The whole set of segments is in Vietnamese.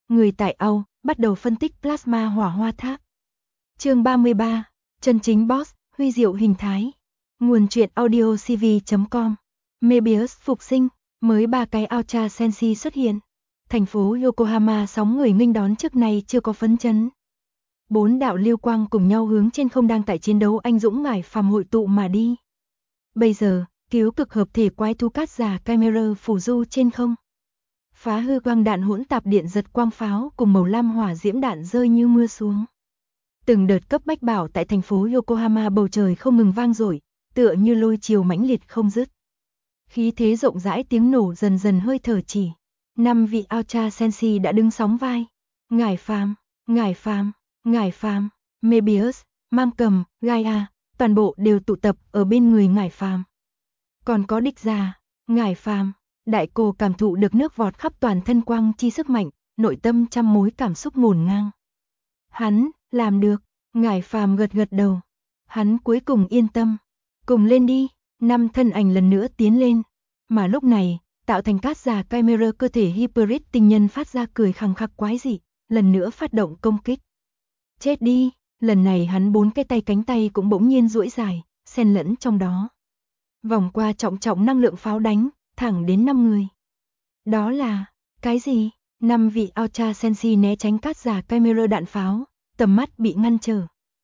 Người tại Âu bắt đầu phân tích plasma hỏa hoa tháp. Chương 33, chân chính boss, huy diệu hình thái. Nguồn truyện audio cv.com. Mebius phục sinh, mới 3 cái Ultra Senshi xuất hiện. Thành phố Yokohama sóng người nghênh đón trước nay chưa có phấn chấn. 4 đạo lưu quang cùng nhau hướng trên không đang tại chiến đấu anh dũng ngải phàm hội tụ mà đi. Bây giờ, cứu cực hợp thể quái thú cát giả Chimera phủ du trên không. Phá hư quang đạn hỗn tạp điện giật quang pháo cùng màu lam hỏa diễm đạn rơi như mưa xuống. Từng đợt cấp bách bảo tại thành phố Yokohama bầu trời không ngừng vang dội, tựa như lôi chiều mãnh liệt không dứt. Khí thế rộng rãi tiếng nổ dần dần hơi thở chỉ. 5 vị Ultra Senshi đã đứng sóng vai. Ngải phàm, Mebius, Mang Cầm, Gaia, toàn bộ đều tụ tập ở bên người ngải phàm. Còn có địch già, ngải phàm, đại cô cảm thụ được nước vọt khắp toàn thân quang chi sức mạnh, nội tâm trăm mối cảm xúc ngổn ngang. Hắn, làm được, ngải phàm gật gật đầu. Hắn cuối cùng yên tâm. Cùng lên đi, 5 thân ảnh lần nữa tiến lên. Mà lúc này, tạo thành cát giả Chimera cơ thể Hybrid tinh nhân phát ra cười khằng khặc quái dị, lần nữa phát động công kích. Chết đi, lần này hắn 4 cái tay cánh tay cũng bỗng nhiên duỗi dài, xen lẫn trong đó. Vòng qua trọng năng lượng pháo đánh, thẳng đến 5 người. Đó là, cái gì? 5 vị Ultra Senshi né tránh cát giả Chimera đạn pháo, tầm mắt bị ngăn trở.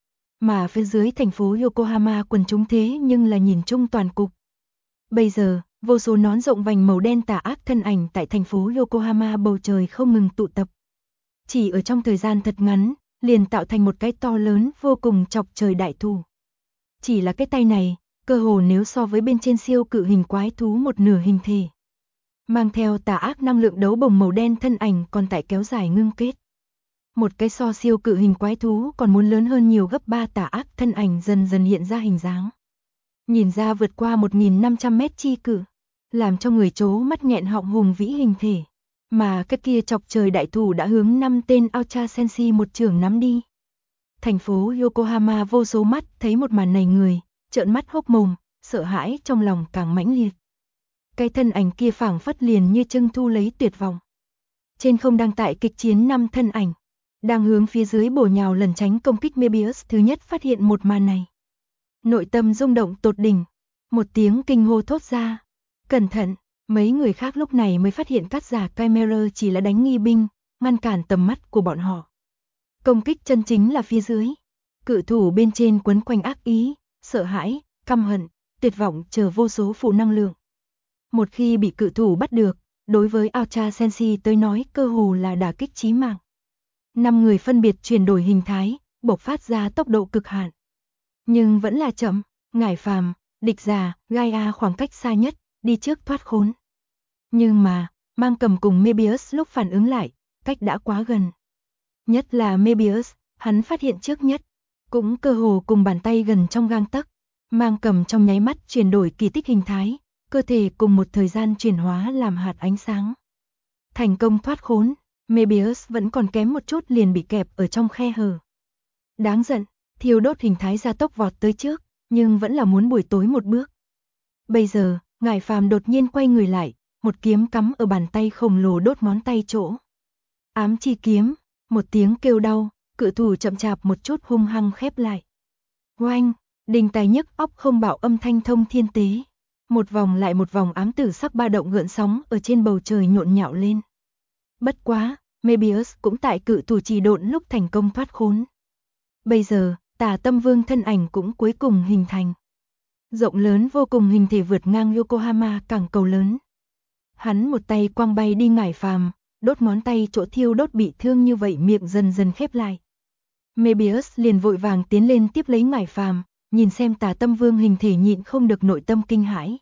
Mà phía dưới thành phố Yokohama quần chúng thế nhưng là nhìn chung toàn cục. Bây giờ, vô số nón rộng vành màu đen tà ác thân ảnh tại thành phố Yokohama bầu trời không ngừng tụ tập. Chỉ ở trong thời gian thật ngắn, liền tạo thành một cái to lớn vô cùng chọc trời đại thù. Chỉ là cái tay này, cơ hồ nếu so với bên trên siêu cự hình quái thú một nửa hình thể. Mang theo tà ác năng lượng đấu bồng màu đen thân ảnh còn tại kéo dài ngưng kết. Một cái so siêu cự hình quái thú còn muốn lớn hơn nhiều gấp 3 tà ác thân ảnh dần dần hiện ra hình dáng. Nhìn ra vượt qua 1.500 mét chi cự, làm cho người chố mắt nghẹn họng hùng vĩ hình thể. Mà cái kia chọc trời đại thù đã hướng 5 tên Ultra Senshi một chưởng nắm đi. Thành phố Yokohama vô số mắt thấy một màn này người, trợn mắt hốc mồm, sợ hãi trong lòng càng mãnh liệt. Cái thân ảnh kia phảng phất liền như trưng thu lấy tuyệt vọng. Trên không đang tại kịch chiến 5 thân ảnh, đang hướng phía dưới bổ nhào lần tránh công kích. Mebius thứ nhất phát hiện một màn này. Nội tâm rung động tột đỉnh, một tiếng kinh hô thốt ra. Cẩn thận, mấy người khác lúc này mới phát hiện cát giả Chimera chỉ là đánh nghi binh, ngăn cản tầm mắt của bọn họ. Công kích chân chính là phía dưới. Cự thủ bên trên quấn quanh ác ý, sợ hãi, căm hận, tuyệt vọng chờ vô số phụ năng lượng. Một khi bị cự thủ bắt được, đối với Ultra Senshi tới nói cơ hồ là đả kích chí mạng. 5 người phân biệt chuyển đổi hình thái, bộc phát ra tốc độ cực hạn. Nhưng vẫn là chậm, ngải phàm, địch già, Gaia khoảng cách xa nhất, đi trước thoát khốn. Nhưng mà, Mang Cầm cùng Mebius lúc phản ứng lại, cách đã quá gần. Nhất là Mebius, hắn phát hiện trước nhất, cũng cơ hồ cùng bàn tay gần trong gang tấc. Mang Cầm trong nháy mắt chuyển đổi kỳ tích hình thái, cơ thể cùng một thời gian chuyển hóa làm hạt ánh sáng. Thành công thoát khốn, Mebius vẫn còn kém một chút liền bị kẹp ở trong khe hở. Đáng giận, thiêu đốt hình thái gia tốc vọt tới trước, nhưng vẫn là muốn buổi tối một bước. Bây giờ, ngải phàm đột nhiên quay người lại, một kiếm cắm ở bàn tay khổng lồ đốt ngón tay chỗ. Ám chi kiếm, một tiếng kêu đau, cự thủ chậm chạp một chút hung hăng khép lại. Oanh, đình tài nhức óc không bảo âm thanh thông thiên tế. Một vòng lại một vòng ám tử sắc ba động gợn sóng ở trên bầu trời nhộn nhạo lên. Bất quá, Mebius cũng tại cự thủ trì độn lúc thành công thoát khốn. Bây giờ, Tà Tâm Vương thân ảnh cũng cuối cùng hình thành. Rộng lớn vô cùng hình thể vượt ngang Yokohama cảng cầu lớn. Hắn một tay quăng bay đi ngải phàm, đốt ngón tay chỗ thiêu đốt bị thương như vậy miệng dần dần khép lại. Mebius liền vội vàng tiến lên tiếp lấy ngải phàm, nhìn xem Tà Tâm Vương hình thể nhịn không được nội tâm kinh hãi.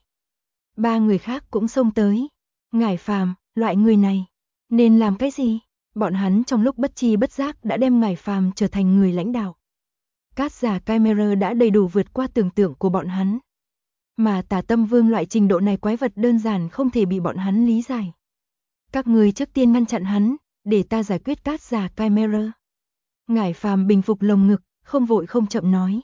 3 người khác cũng xông tới. Ngải phàm, loại người này, nên làm cái gì? Bọn hắn trong lúc bất chi bất giác đã đem ngải phàm trở thành người lãnh đạo. Cát giả Chimera đã đầy đủ vượt qua tưởng tượng của bọn hắn. Mà Tà Tâm Vương loại trình độ này quái vật đơn giản không thể bị bọn hắn lý giải. Các người trước tiên ngăn chặn hắn, để ta giải quyết cát giả Chimera. Ngải phàm bình phục lồng ngực, không vội không chậm nói.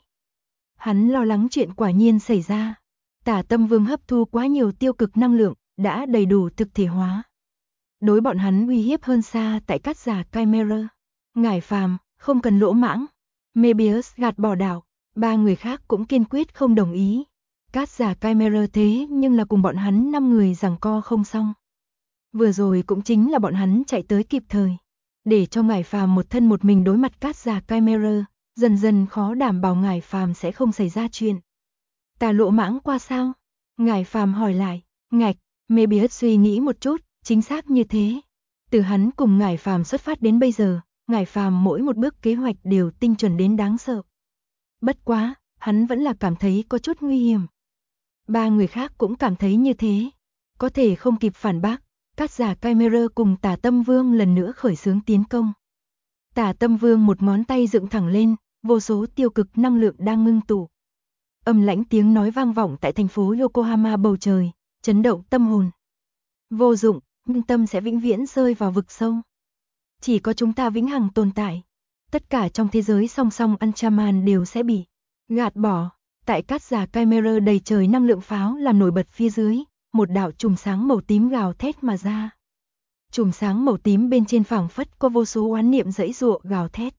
Hắn lo lắng chuyện quả nhiên xảy ra. Tà Tâm Vương hấp thu quá nhiều tiêu cực năng lượng, đã đầy đủ thực thể hóa. đối bọn hắn uy hiếp hơn xa tại Cát Giả Chimera. Ngải Phàm, không cần lỗ mãng. Mebius gạt bỏ đảo, ba người khác cũng kiên quyết không đồng ý. Cát Giả Chimera thế nhưng là cùng bọn hắn 5 người giằng co không xong. Vừa rồi cũng chính là bọn hắn chạy tới kịp thời, để cho Ngải Phàm một thân một mình đối mặt Cát Giả Chimera, dần dần khó đảm bảo Ngải Phàm sẽ không xảy ra chuyện. Ta lỗ mãng qua sao? Ngải Phàm hỏi lại. Ngạch, Mebius suy nghĩ một chút, chính xác như thế. Từ hắn cùng Ngải Phàm xuất phát đến bây giờ, Ngải Phàm mỗi một bước kế hoạch đều tinh chuẩn đến đáng sợ. Bất quá, hắn vẫn là cảm thấy có chút nguy hiểm. Ba người khác cũng cảm thấy như thế. Có thể không kịp phản bác, Cát Giả Chimera cùng Tả Tâm Vương lần nữa khởi xướng tiến công. Tả Tâm Vương một ngón tay dựng thẳng lên, vô số tiêu cực năng lượng đang ngưng tụ. Âm lãnh tiếng nói vang vọng tại thành phố Yokohama bầu trời, chấn động tâm hồn. Vô dụng, nhưng tâm sẽ vĩnh viễn rơi vào vực sâu. Chỉ có chúng ta vĩnh hằng tồn tại. Tất cả trong thế giới song song Ultraman đều sẽ bị gạt bỏ. Tại Cát Giả Chimera đầy trời năng lượng pháo làm nổi bật phía dưới, một đạo chùm sáng màu tím gào thét mà ra. Chùm sáng màu tím bên trên phảng phất có vô số oán niệm giãy giụa gào thét.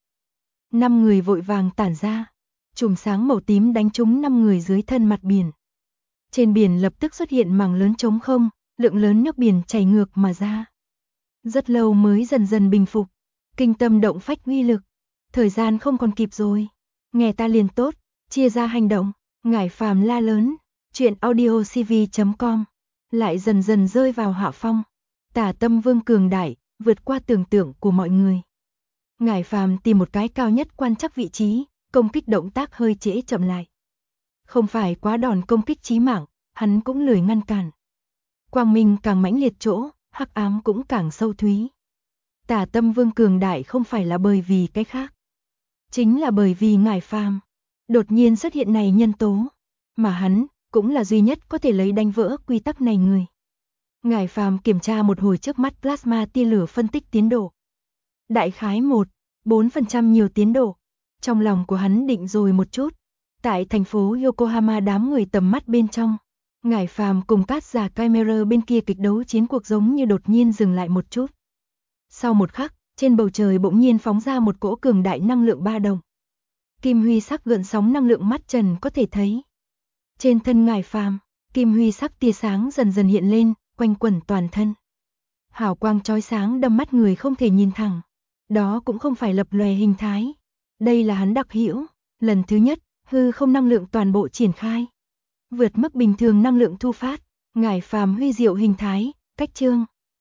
5 người vội vàng tản ra. Chùm sáng màu tím đánh trúng 5 người dưới thân mặt biển. Trên biển lập tức xuất hiện mảng lớn trống không, lượng lớn nước biển chảy ngược mà ra. Rất lâu mới dần dần bình phục. Kinh tâm động phách uy lực. Thời gian không còn kịp rồi. Nghe ta liền tốt, chia ra hành động. Ngải Phàm la lớn. Chuyện audiocv.com lại dần dần rơi vào hạ phong. Tả Tâm Vương cường đại, vượt qua tưởng tượng của mọi người. Ngải Phàm tìm một cái cao nhất quan trắc vị trí, công kích động tác hơi trễ chậm lại. Không phải quá đòn công kích chí mạng, hắn cũng lười ngăn cản. Quang minh càng mãnh liệt chỗ, hắc ám cũng càng sâu thúy. Tả Tâm Vương cường đại không phải là bởi vì cái khác, chính là bởi vì Ngải Phàm đột nhiên xuất hiện này nhân tố, mà hắn cũng là duy nhất có thể lấy đánh vỡ quy tắc này người. Ngải Phàm kiểm tra một hồi trước mắt plasma tia lửa phân tích tiến độ. Đại khái 4% nhiều tiến độ. Trong lòng của hắn định rồi một chút. Tại thành phố Yokohama đám người tầm mắt bên trong, Ngải Phàm cùng Cát Giả Chimera bên kia kịch đấu chiến cuộc giống như đột nhiên dừng lại một chút. Sau một khắc, trên bầu trời bỗng nhiên phóng ra một cỗ cường đại năng lượng ba động. Kim huy sắc gợn sóng năng lượng mắt trần có thể thấy. Trên thân Ngải Phàm, kim huy sắc tia sáng dần dần hiện lên, quanh quẩn toàn thân. Hào quang chói sáng đâm mắt người không thể nhìn thẳng. Đó cũng không phải lập lòe hình thái. Đây là hắn đặc hữu, lần thứ nhất, hư không năng lượng toàn bộ triển khai. Vượt mức bình thường năng lượng thu phát, Ngải Phàm huy diệu hình thái, cách trương,